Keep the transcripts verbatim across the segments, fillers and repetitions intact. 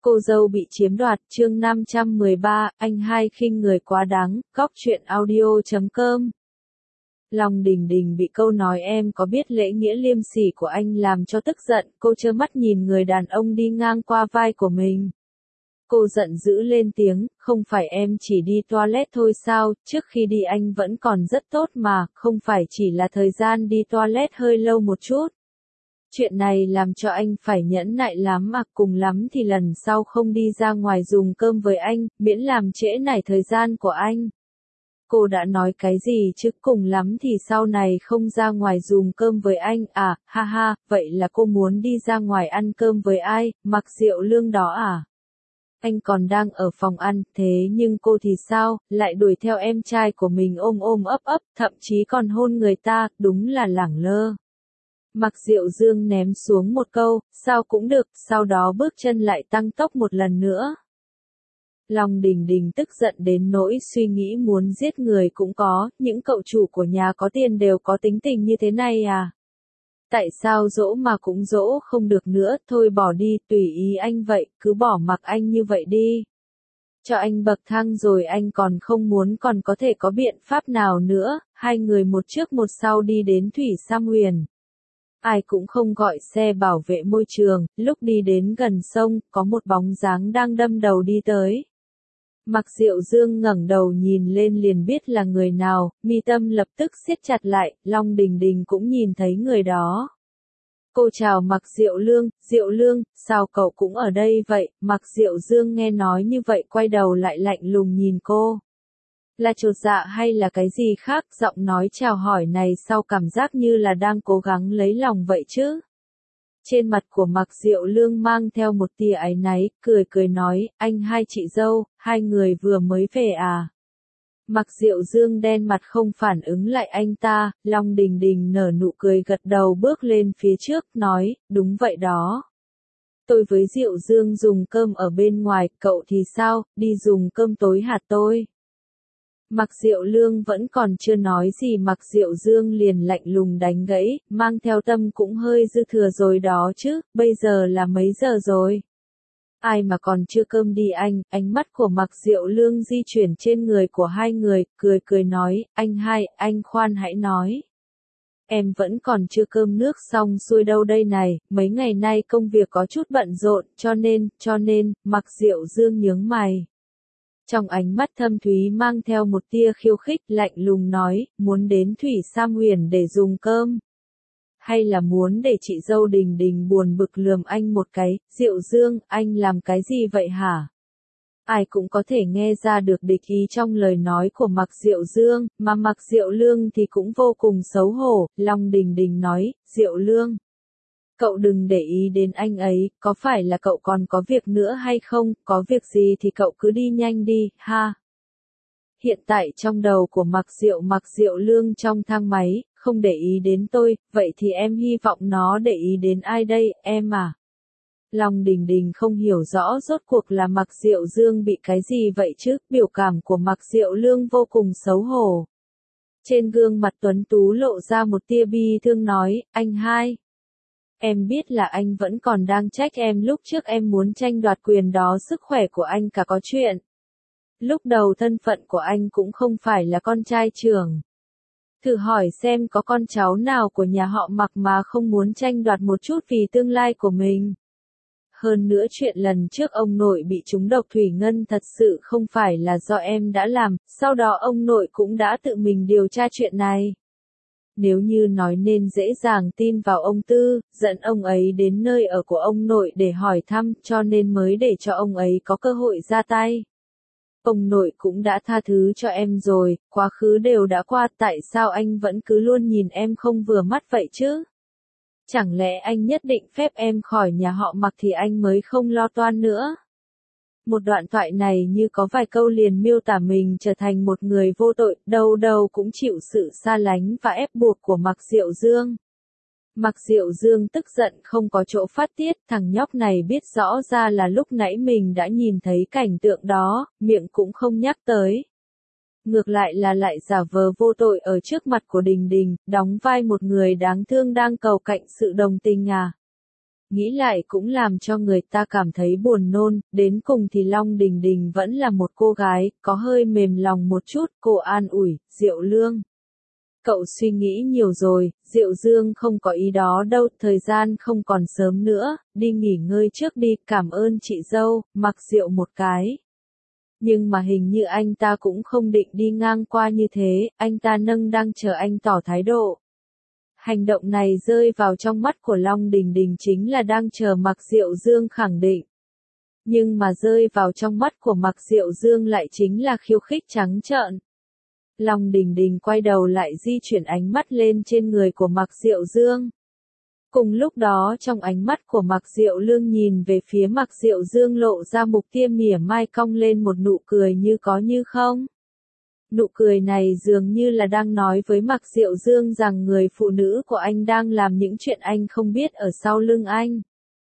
Cô dâu bị chiếm đoạt, chương năm trăm mười ba, anh hai khinh người quá đáng, góc truyện audio chấm com. Long Đình Đình bị câu nói em có biết lễ nghĩa liêm sỉ của anh làm cho tức giận, cô trơ mắt nhìn người đàn ông đi ngang qua vai của mình. Cô giận dữ lên tiếng, không phải em chỉ đi toilet thôi sao, trước khi đi anh vẫn còn rất tốt mà, không phải chỉ là thời gian đi toilet hơi lâu một chút. Chuyện này làm cho anh phải nhẫn nại lắm mà, cùng lắm thì lần sau không đi ra ngoài dùng cơm với anh, miễn làm trễ nải thời gian của anh. Cô đã nói cái gì chứ, cùng lắm thì sau này không ra ngoài dùng cơm với anh, à, ha ha, vậy là cô muốn đi ra ngoài ăn cơm với ai, Mạc Diệu Lương đó à? Anh còn đang ở phòng ăn, thế nhưng cô thì sao, lại đuổi theo em trai của mình ôm ôm ấp ấp, thậm chí còn hôn người ta, đúng là lẳng lơ. Mạc Diệu Dương ném xuống một câu, sao cũng được, sau đó bước chân lại tăng tốc một lần nữa. Long Đình Đình tức giận đến nỗi suy nghĩ muốn giết người cũng có, những cậu chủ của nhà có tiền đều có tính tình như thế này à? Tại sao dỗ mà cũng dỗ không được nữa, thôi bỏ đi, tùy ý anh vậy, cứ bỏ mặc anh như vậy đi. Cho anh bậc thang rồi anh còn không muốn, còn có thể có biện pháp nào nữa, hai người một trước một sau đi đến Thủy Sam Huyền. Ai cũng không gọi xe bảo vệ môi trường, lúc đi đến gần sông, có một bóng dáng đang đâm đầu đi tới. Mạc Diệu Dương ngẩng đầu nhìn lên liền biết là người nào, mi tâm lập tức siết chặt lại, Long Đình Đình cũng nhìn thấy người đó. Cô chào Mạc Diệu Lương, Diệu Lương, sao cậu cũng ở đây vậy? Mạc Diệu Dương nghe nói như vậy quay đầu lại lạnh lùng nhìn cô. Là chột dạ hay là cái gì khác, giọng nói chào hỏi này sau cảm giác như là đang cố gắng lấy lòng vậy chứ. Trên mặt của Mạc Diệu Lương mang theo một tia áy náy, cười cười nói, anh hai chị dâu, hai người vừa mới về à. Mạc Diệu Dương đen mặt không phản ứng lại anh ta, Long Đình Đình nở nụ cười gật đầu bước lên phía trước, nói, đúng vậy đó. Tôi với Diệu Dương dùng cơm ở bên ngoài, cậu thì sao, đi dùng cơm tối hả tôi? Mạc Diệu Lương vẫn còn chưa nói gì Mạc Diệu Dương liền lạnh lùng đánh gãy, mang theo tâm cũng hơi dư thừa rồi đó chứ, bây giờ là mấy giờ rồi? Ai mà còn chưa cơm đi anh, ánh mắt của Mạc Diệu Lương di chuyển trên người của hai người, cười cười nói, anh hai, anh khoan hãy nói. Em vẫn còn chưa cơm nước xong xuôi đâu đây này, mấy ngày nay công việc có chút bận rộn, cho nên, cho nên, Mạc Diệu Dương nhướng mày. Trong ánh mắt thâm thúy mang theo một tia khiêu khích, lạnh lùng nói, muốn đến Thủy Sam Huyền để dùng cơm. Hay là muốn để chị dâu Đình Đình buồn bực lườm anh một cái, Diệu Dương, anh làm cái gì vậy hả? Ai cũng có thể nghe ra được địch ý trong lời nói của Mạc Diệu Dương, mà Mạc Diệu Lương thì cũng vô cùng xấu hổ, Long Đình Đình nói, Diệu Lương. Cậu đừng để ý đến anh ấy, có phải là cậu còn có việc nữa hay không, có việc gì thì cậu cứ đi nhanh đi, ha. Hiện tại trong đầu của Mạc Diệu Mạc Diệu Lương trong thang máy, không để ý đến tôi, vậy thì em hy vọng nó để ý đến ai đây, em à? Long Đình Đình không hiểu rõ rốt cuộc là Mạc Diệu Dương bị cái gì vậy chứ, biểu cảm của Mạc Diệu Lương vô cùng xấu hổ. Trên gương mặt tuấn tú lộ ra một tia bi thương nói, anh hai. Em biết là anh vẫn còn đang trách em lúc trước em muốn tranh đoạt quyền đó, sức khỏe của anh cả có chuyện. Lúc đầu thân phận của anh cũng không phải là con trai trưởng. Thử hỏi xem có con cháu nào của nhà họ Mạc mà không muốn tranh đoạt một chút vì tương lai của mình. Hơn nữa chuyện lần trước ông nội bị trúng độc thủy ngân thật sự không phải là do em đã làm, sau đó ông nội cũng đã tự mình điều tra chuyện này. Nếu như nói nên dễ dàng tin vào ông Tư, dẫn ông ấy đến nơi ở của ông nội để hỏi thăm, cho nên mới để cho ông ấy có cơ hội ra tay. Ông nội cũng đã tha thứ cho em rồi, quá khứ đều đã qua, tại sao anh vẫn cứ luôn nhìn em không vừa mắt vậy chứ? Chẳng lẽ anh nhất định phép em khỏi nhà họ Mạc thì anh mới không lo toan nữa? Một đoạn thoại này như có vài câu liền miêu tả mình trở thành một người vô tội, đâu đâu cũng chịu sự xa lánh và ép buộc của Mạc Diệu Dương. Mạc Diệu Dương tức giận không có chỗ phát tiết, thằng nhóc này biết rõ ra là lúc nãy mình đã nhìn thấy cảnh tượng đó, miệng cũng không nhắc tới. Ngược lại là lại giả vờ vô tội ở trước mặt của Đình Đình, đóng vai một người đáng thương đang cầu cạnh sự đồng tình à. nghĩ lại cũng làm cho người ta cảm thấy buồn nôn, đến cùng thì Long Đình Đình vẫn là một cô gái, có hơi mềm lòng một chút, cô an ủi, Diệu Lương. Cậu suy nghĩ nhiều rồi, Diệu Dương không có ý đó đâu, thời gian không còn sớm nữa, đi nghỉ ngơi trước đi, cảm ơn chị dâu, mặc Diệu một cái. Nhưng mà hình như anh ta cũng không định đi ngang qua như thế, anh ta nâng đang chờ anh tỏ thái độ. Hành động này rơi vào trong mắt của Long Đình Đình chính là đang chờ Mạc Diệu Dương khẳng định. Nhưng mà rơi vào trong mắt của Mạc Diệu Dương lại chính là khiêu khích trắng trợn. Long Đình Đình quay đầu lại di chuyển ánh mắt lên trên người của Mạc Diệu Dương. Cùng lúc đó trong ánh mắt của Mạc Diệu Lương nhìn về phía Mạc Diệu Dương lộ ra một tia mỉa mai cong lên một nụ cười như có như không. Nụ cười này dường như là đang nói với Mạc Diệu Dương rằng người phụ nữ của anh đang làm những chuyện anh không biết ở sau lưng anh.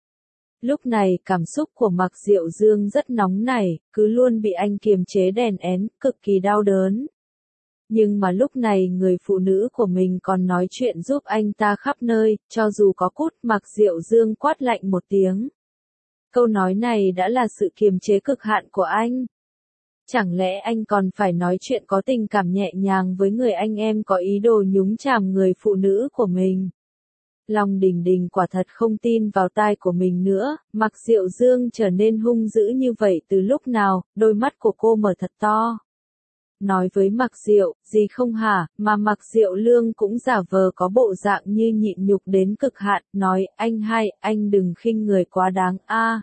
Lúc này cảm xúc của Mạc Diệu Dương rất nóng nảy, cứ luôn bị anh kiềm chế đè nén, cực kỳ đau đớn. Nhưng mà lúc này người phụ nữ của mình còn nói chuyện giúp anh ta khắp nơi, cho dù có cút, Mạc Diệu Dương quát lạnh một tiếng. Câu nói này đã là sự kiềm chế cực hạn của anh. Chẳng lẽ anh còn phải nói chuyện có tình cảm nhẹ nhàng với người anh em có ý đồ nhúng chàm người phụ nữ của mình? Long Đình Đình quả thật không tin vào tai của mình nữa, Mạc Diệu Dương trở nên hung dữ như vậy từ lúc nào, đôi mắt của cô mở thật to. Nói với Mạc Diệu, gì không hả, mà Mạc Diệu Lương cũng giả vờ có bộ dạng như nhịn nhục đến cực hạn, nói, anh hai, anh đừng khinh người quá đáng a.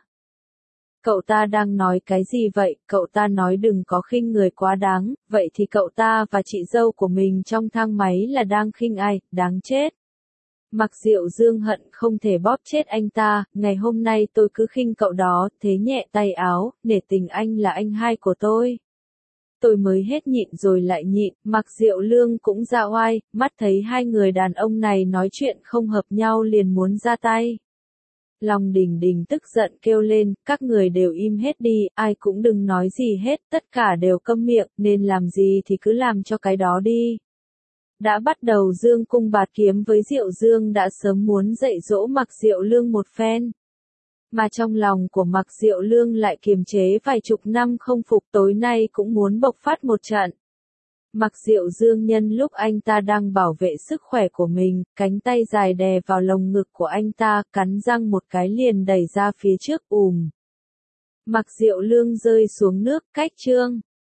Cậu ta đang nói cái gì vậy, cậu ta nói đừng có khinh người quá đáng, vậy thì cậu ta và chị dâu của mình trong thang máy là đang khinh ai, đáng chết. Mạc Diệu Dương hận không thể bóp chết anh ta, ngày hôm nay tôi cứ khinh cậu đó, thế nhẹ tay áo, nể tình anh là anh hai của tôi. Tôi mới hết nhịn rồi lại nhịn, Mạc Diệu Lương cũng ra oai, mắt thấy hai người đàn ông này nói chuyện không hợp nhau liền muốn ra tay. Long Đình Đình tức giận kêu lên, các người đều im hết đi, ai cũng đừng nói gì hết, tất cả đều câm miệng, nên làm gì thì cứ làm cho cái đó đi. Đã bắt đầu dương cung bạt kiếm với Diệu Dương đã sớm muốn dạy dỗ Mạc Diệu Lương một phen. Mà trong lòng của Mạc Diệu Lương lại kiềm chế vài chục năm không phục, tối nay cũng muốn bộc phát một trận. Mạc Diệu Dương nhân lúc anh ta đang bảo vệ sức khỏe của mình, cánh tay dài đè vào lồng ngực của anh ta, cắn răng một cái liền đẩy ra phía trước ùm. Mạc Diệu Lương rơi xuống nước, cách chương.